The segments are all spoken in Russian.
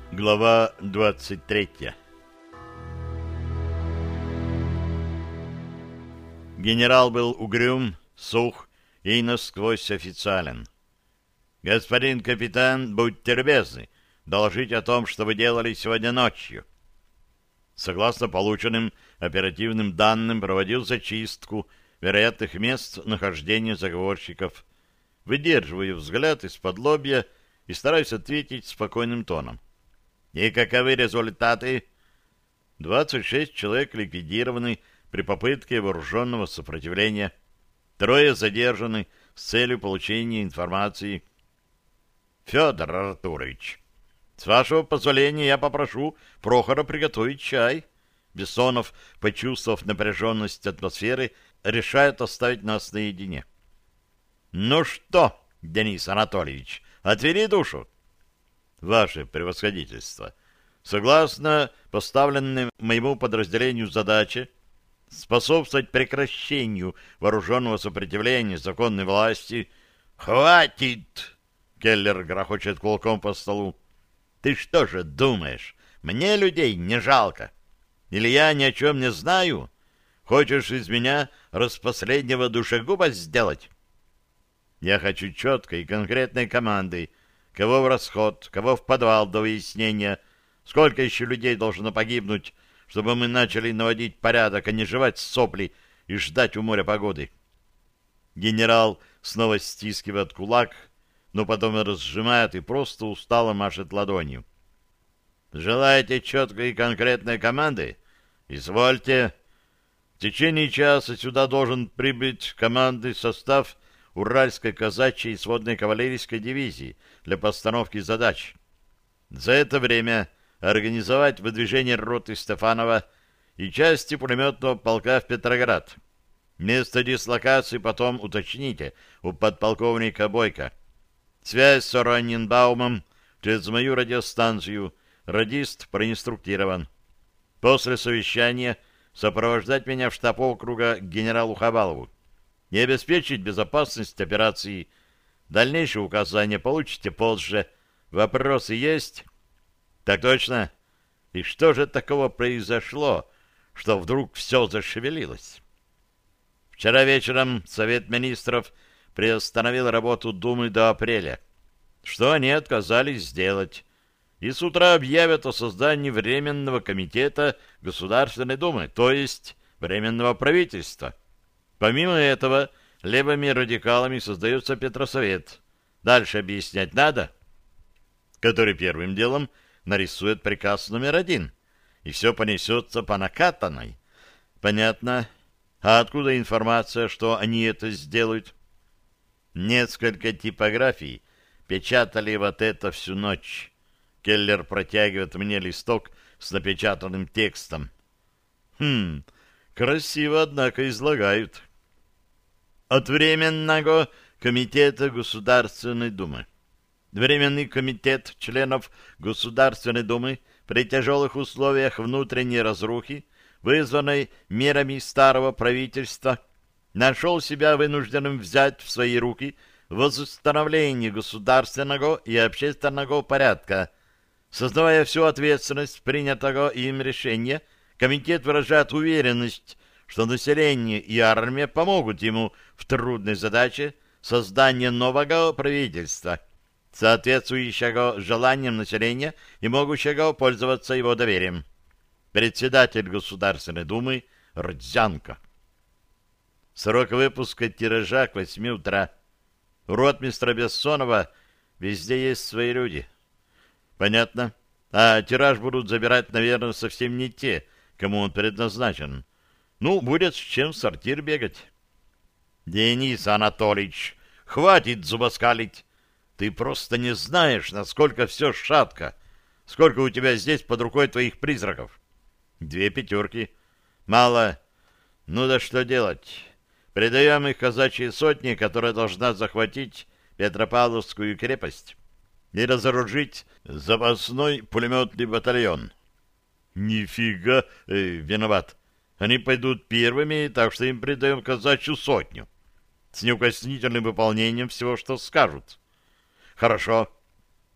Глава 23. Генерал был угрюм, сух и насквозь официален. «Господин капитан, будьте любезны, доложить о том, что вы делали сегодня ночью». Согласно полученным оперативным данным, проводил зачистку вероятных мест нахождения заговорщиков. Выдерживаю взгляд из-под лобья и стараюсь ответить спокойным тоном. И каковы результаты? 26 человек ликвидированы при попытке вооруженного сопротивления. 3 задержаны с целью получения информации. Федор Артурович, с вашего позволения я попрошу Прохора приготовить чай. Бессонов, почувствовав напряженность атмосферы, решает оставить нас наедине. Ну что, Денис Анатольевич, отвели душу? Ваше превосходительство, согласно поставленной моему подразделению задаче способствовать прекращению вооруженного сопротивления законной власти. «Хватит!» — Келлер грохочет кулаком по столу. «Ты что же думаешь, мне людей не жалко? Или я ни о чем не знаю? Хочешь из меня распоследнего душегуба сделать?» Я хочу четкой и конкретной команды. Кого в расход, кого в подвал до выяснения. Сколько еще людей должно погибнуть, чтобы мы начали наводить порядок, а не жевать сопли и ждать у моря погоды. Генерал снова стискивает кулак, но потом разжимает и просто устало машет ладонью. Желаете четкой и конкретной команды? Извольте. В течение часа сюда должен прибыть командный состав Уральской казачьей и сводной кавалерийской дивизии для постановки задач. За это время организовать выдвижение роты Стефанова и части пулеметного полка в Петроград. Место дислокации потом уточните у подполковника Бойко. Связь с Ораненбаумом через мою радиостанцию. Радист проинструктирован. После совещания сопровождать меня в штаб округа к генералу Хабалову и обеспечить безопасность операции. Дальнейшие указания получите позже. Вопросы есть? Так точно. И что же такого произошло, что вдруг все зашевелилось? Вчера вечером Совет Министров приостановил работу Думы до апреля, что они отказались сделать. И с утра объявят о создании Временного комитета Государственной Думы, то есть Временного правительства. Помимо этого, левыми радикалами создается Петросовет. Дальше объяснять надо? Который первым делом нарисует приказ номер 1. И все понесется по накатанной. Понятно. А откуда информация, что они это сделают? Несколько типографий печатали вот это всю ночь. Келлер протягивает мне листок с напечатанным текстом. Красиво, однако, излагают. От Временного комитета Государственной Думы. Временный комитет членов Государственной Думы при тяжелых условиях внутренней разрухи, вызванной мерами старого правительства, нашел себя вынужденным взять в свои руки восстановление государственного и общественного порядка. Сознавая всю ответственность принятого им решения, комитет выражает уверенность, что население и армия помогут ему в трудной задаче создания нового правительства, соответствующего желаниям населения и могущего пользоваться его доверием. Председатель Государственной Думы Родзянко. Срок выпуска тиража к 8 утра. У ротмистра Бессонова везде есть свои люди. Понятно. А тираж будут забирать, наверное, совсем не те, кому он предназначен. Ну, будет с чем в сортир бегать. Денис Анатольевич, хватит зубоскалить. Ты просто не знаешь, насколько все шатко. Сколько у тебя здесь под рукой твоих призраков? 2 пятерки. Мало. Ну да что делать? Предаем их казачьей сотне, которая должна захватить Петропавловскую крепость и разоружить запасной пулеметный батальон. Нифига, виноват. Они пойдут первыми, так что им предаем казачью сотню. С неукоснительным выполнением всего, что скажут. Хорошо.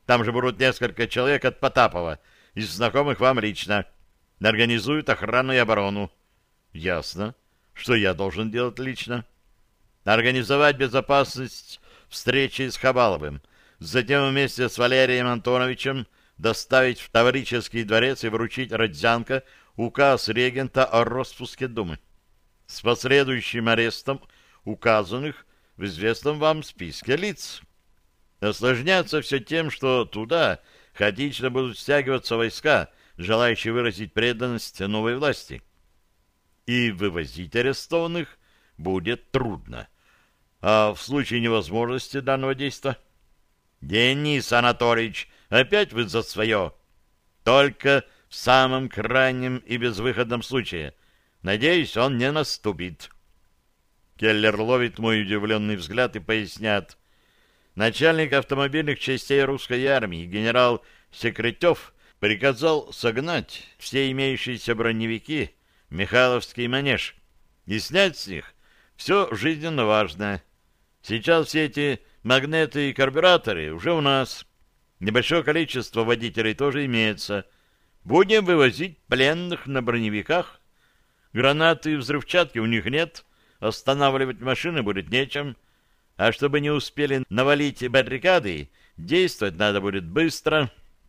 Там же будут несколько человек от Потапова, из знакомых вам лично. Организуют охрану и оборону. Ясно. Что я должен делать лично? Организовать безопасность встречи с Хабаловым. Затем вместе с Валерием Антоновичем доставить в Таврический дворец и вручить Родзянко указ регента о распуске Думы с последующим арестом указанных в известном вам списке лиц. Осложняется все тем, что туда хаотично будут стягиваться войска, желающие выразить преданность новой власти. И вывозить арестованных будет трудно. А в случае невозможности данного действия? Денис Анатольевич, опять вы за свое. Только в самом крайнем и безвыходном случае. Надеюсь, он не наступит. Келлер ловит мой удивленный взгляд и поясняет. Начальник автомобильных частей русской армии генерал Секретев приказал согнать все имеющиеся броневики в Михайловский манеж и снять с них все жизненно важное. Сейчас все эти магниты и карбюраторы уже у нас. Небольшое количество водителей тоже имеется. Будем вывозить пленных на броневиках. Гранаты и взрывчатки у них нет. Останавливать машины будет нечем. А чтобы не успели навалить баррикады, действовать надо будет быстро.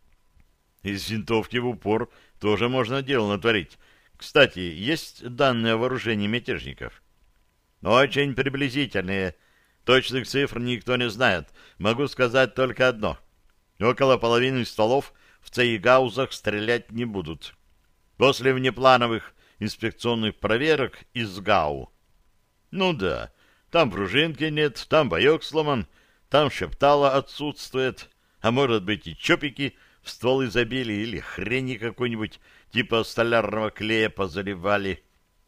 Из винтовки в упор тоже можно дело натворить. Кстати, есть данные о вооружении мятежников? Очень приблизительные. Точных цифр никто не знает. Могу сказать только одно. Около половины стволов в цейгаузах стрелять не будут. После внеплановых инспекционных проверок из ГАУ. Ну да, там пружинки нет, там боек сломан, там шептало отсутствует, а может быть и чопики в стволы забили или хрени какой-нибудь типа столярного клея позаливали.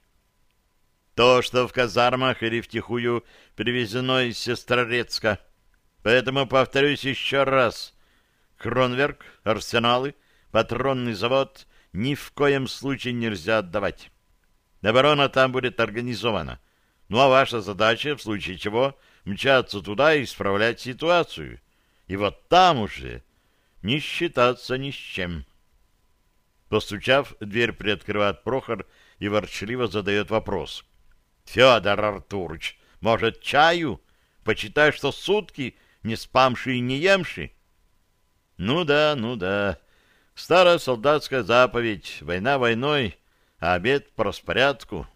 То, что в казармах или втихую привезено из Сестрорецка. Поэтому повторюсь еще раз. Кронверк, арсеналы, патронный завод ни в коем случае нельзя отдавать. Оборона там будет организована. Ну а ваша задача, в случае чего, мчаться туда и исправлять ситуацию. И вот там уже не считаться ни с чем. Постучав, дверь приоткрывает Прохор и ворчливо задает вопрос. Федор Артурович, может, чаю? Почитай, что сутки не спамши и не емши. Ну да. Старая солдатская заповедь. Война войной, а обед по распорядку.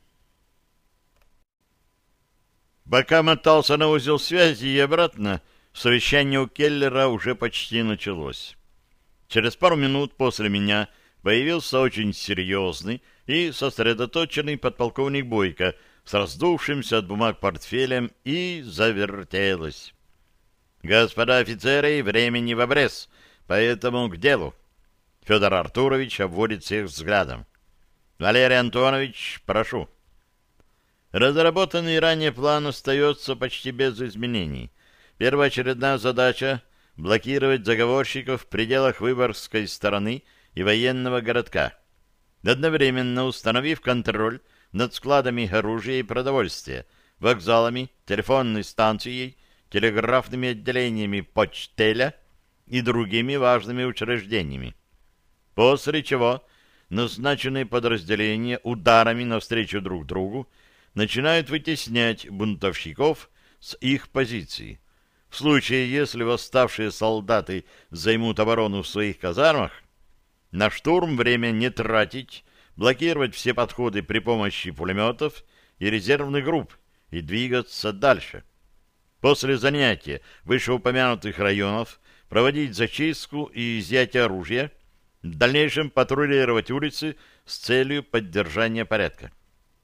Пока мотался на узел связи и обратно, совещание у Келлера уже почти началось. Через пару минут после меня появился очень серьезный и сосредоточенный подполковник Бойко с раздувшимся от бумаг портфелем, и завертелось. «Господа офицеры, времени в обрез, поэтому к делу». Федор Артурович обводит всех взглядом. «Валерий Антонович, прошу». Разработанный ранее план остается почти без изменений. Первоочередная задача — блокировать заговорщиков в пределах Выборгской стороны и военного городка, одновременно установив контроль над складами оружия и продовольствия, вокзалами, телефонной станцией, телеграфными отделениями почтеля и другими важными учреждениями. После чего назначенные подразделения ударами навстречу друг другу начинают вытеснять бунтовщиков с их позиций. В случае, если восставшие солдаты займут оборону в своих казармах, на штурм время не тратить, блокировать все подходы при помощи пулеметов и резервных групп и двигаться дальше. После занятия вышеупомянутых районов проводить зачистку и изъятие оружия, в дальнейшем патрулировать улицы с целью поддержания порядка.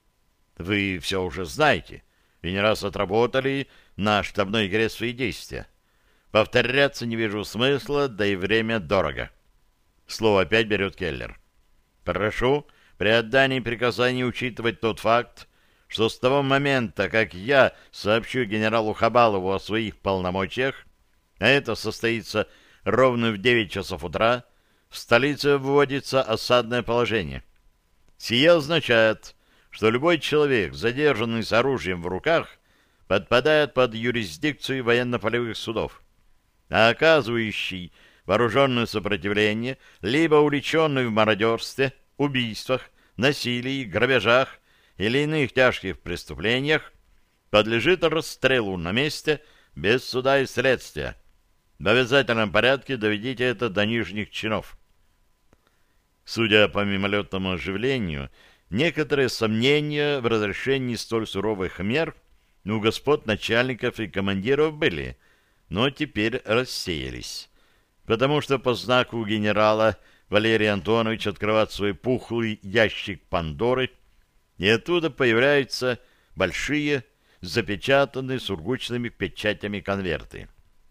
Вы все уже знаете и не раз отработали на штабной игре свои действия. Повторяться не вижу смысла, да и время дорого. Слово опять берет Келлер. Прошу при отдании приказаний учитывать тот факт, что с того момента, как я сообщу генералу Хабалову о своих полномочиях, а это состоится ровно в 9 часов утра, в столице вводится осадное положение. Сие означает, что любой человек, задержанный с оружием в руках, подпадает под юрисдикцию военно-полевых судов, а оказывающий вооруженное сопротивление, либо увлеченный в мародерстве, убийствах, насилии, грабежах или иных тяжких преступлениях, подлежит расстрелу на месте без суда и следствия. В обязательном порядке доведите это до нижних чинов. Судя по мимолетному оживлению, некоторые сомнения в разрешении столь суровых мер у господ начальников и командиров были, но теперь рассеялись, потому что по знаку генерала Валерий Антонович открывает свой пухлый ящик Пандоры, и оттуда появляются большие, запечатанные сургучными печатями конверты.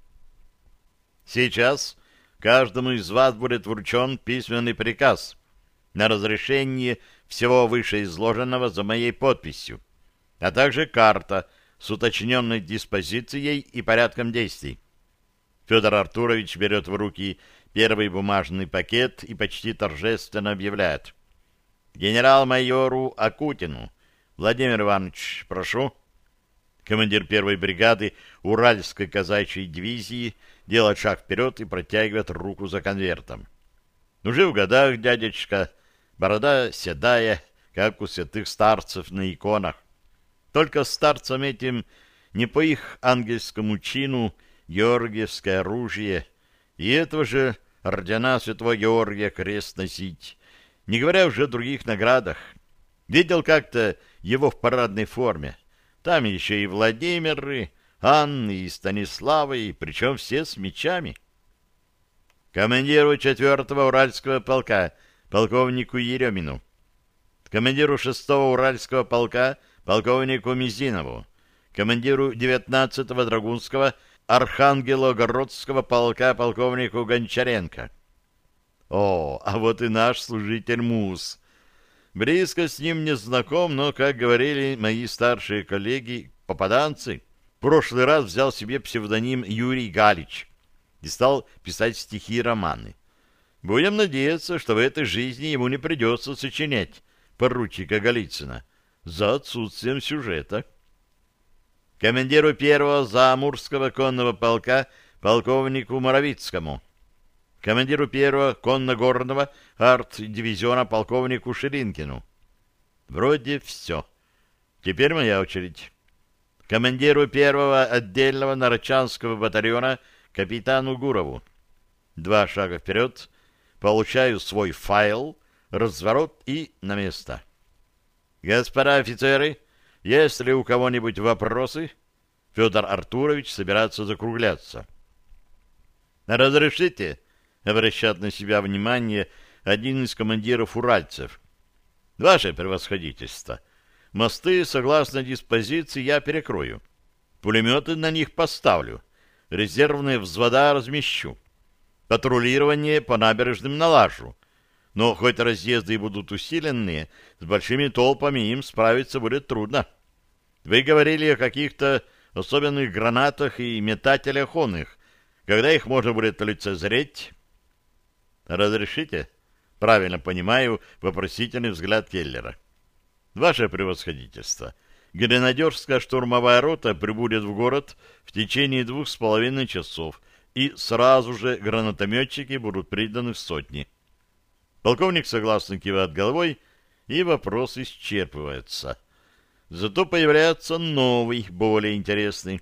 Сейчас каждому из вас будет вручен письменный приказ на разрешение всего вышеизложенного за моей подписью, а также карта с уточненной диспозицией и порядком действий. Федор Артурович берет в руки первый бумажный пакет и почти торжественно объявляет: «Генерал-майору Акутину. Владимир Иванович, прошу». Командир первой бригады Уральской казачьей дивизии делает шаг вперед и протягивает руку за конвертом. Уже в годах дядечка, борода седая, как у святых старцев на иконах. Только старцам этим не по их ангельскому чину георгиевское оружие, и этого же ордена святого Георгия крест носить, не говоря уже о других наградах. Видел как-то его в парадной форме. Там еще и Владимиры, Анны и Станиславы, причем все с мечами. Командиру 4-го Уральского полка, полковнику Еремину. Командиру 6-го Уральского полка, полковнику Мизинову. Командиру 19-го Драгунского Архангелогородского полка, полковнику Гончаренко. О, а вот и наш служитель Мус. Близко с ним не знаком, но, как говорили мои старшие коллеги, попаданцы, в прошлый раз взял себе псевдоним Юрий Галич и стал писать стихи и романы. Будем надеяться, что в этой жизни ему не придется сочинять поручика Голицына за отсутствием сюжета. Командиру 1-го Заамурского конного полка, полковнику Моровицкому. Командиру 1-го конно-горного арт-дивизиона полковнику Ширинкину. Вроде все. Теперь моя очередь. Командиру 1-го отдельного Нарочанского батальона капитану Гурову. 2 шага вперед, получаю свой файл, разворот и на место. Господа офицеры, есть ли у кого-нибудь вопросы? Федор Артурович собирается закругляться. Разрешите? Обращает на себя внимание один из командиров уральцев. Ваше превосходительство, мосты, согласно диспозиции, я перекрою. Пулеметы на них поставлю. Резервные взвода размещу. Патрулирование по набережным налажу. Но хоть разъезды и будут усиленные, с большими толпами им справиться будет трудно. Вы говорили о каких-то особенных гранатах и метателях онных. Когда их можно будет лицезреть? Разрешите? Правильно понимаю вопросительный взгляд Келлера. Ваше превосходительство, гренадерская штурмовая рота прибудет в город в течение 2,5 часов, и сразу же гранатометчики будут приданы в сотни. Полковник согласно кивает головой, и вопрос исчерпывается. Зато появляется новый, более интересный.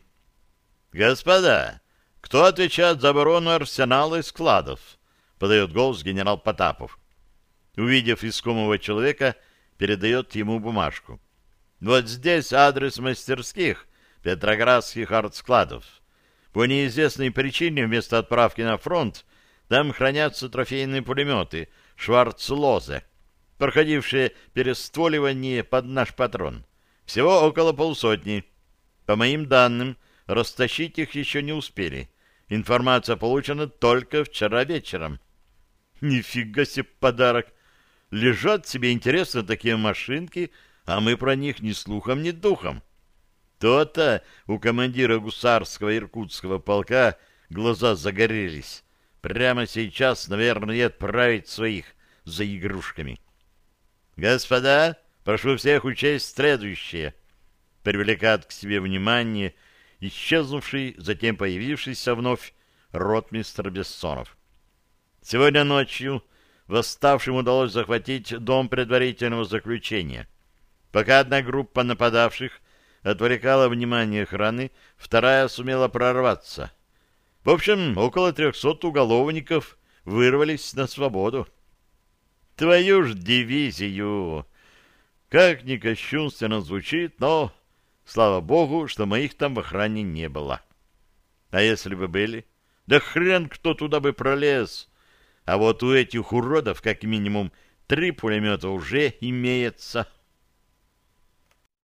Господа, кто отвечает за оборону арсенала и складов? Подает голос генерал Потапов. Увидев искомого человека, передает ему бумажку. Вот здесь адрес мастерских петроградских артскладов. По неизвестной причине вместо отправки на фронт там хранятся трофейные пулеметы «Шварцлозе», проходившие перестволивание под наш патрон. Всего около 500. По моим данным, растащить их еще не успели. Информация получена только вчера вечером. Нифига себе подарок! Лежат себе, интересно, такие машинки, а мы про них ни слухом, ни духом. То-то у командира гусарского иркутского полка глаза загорелись. Прямо сейчас, наверное, и отправить своих за игрушками. Господа, прошу всех учесть следующее. Привлекает к себе внимание исчезнувший, затем появившийся вновь ротмистр Бессонов. Сегодня ночью восставшим удалось захватить дом предварительного заключения. Пока одна группа нападавших отвлекала внимание охраны, вторая сумела прорваться. В общем, около 300 уголовников вырвались на свободу. Твою ж дивизию! Как ни кощунственно звучит, но, слава богу, что моих там в охране не было. А если бы были? Да хрен кто туда бы пролез! А вот у этих уродов как минимум 3 пулемета уже имеется.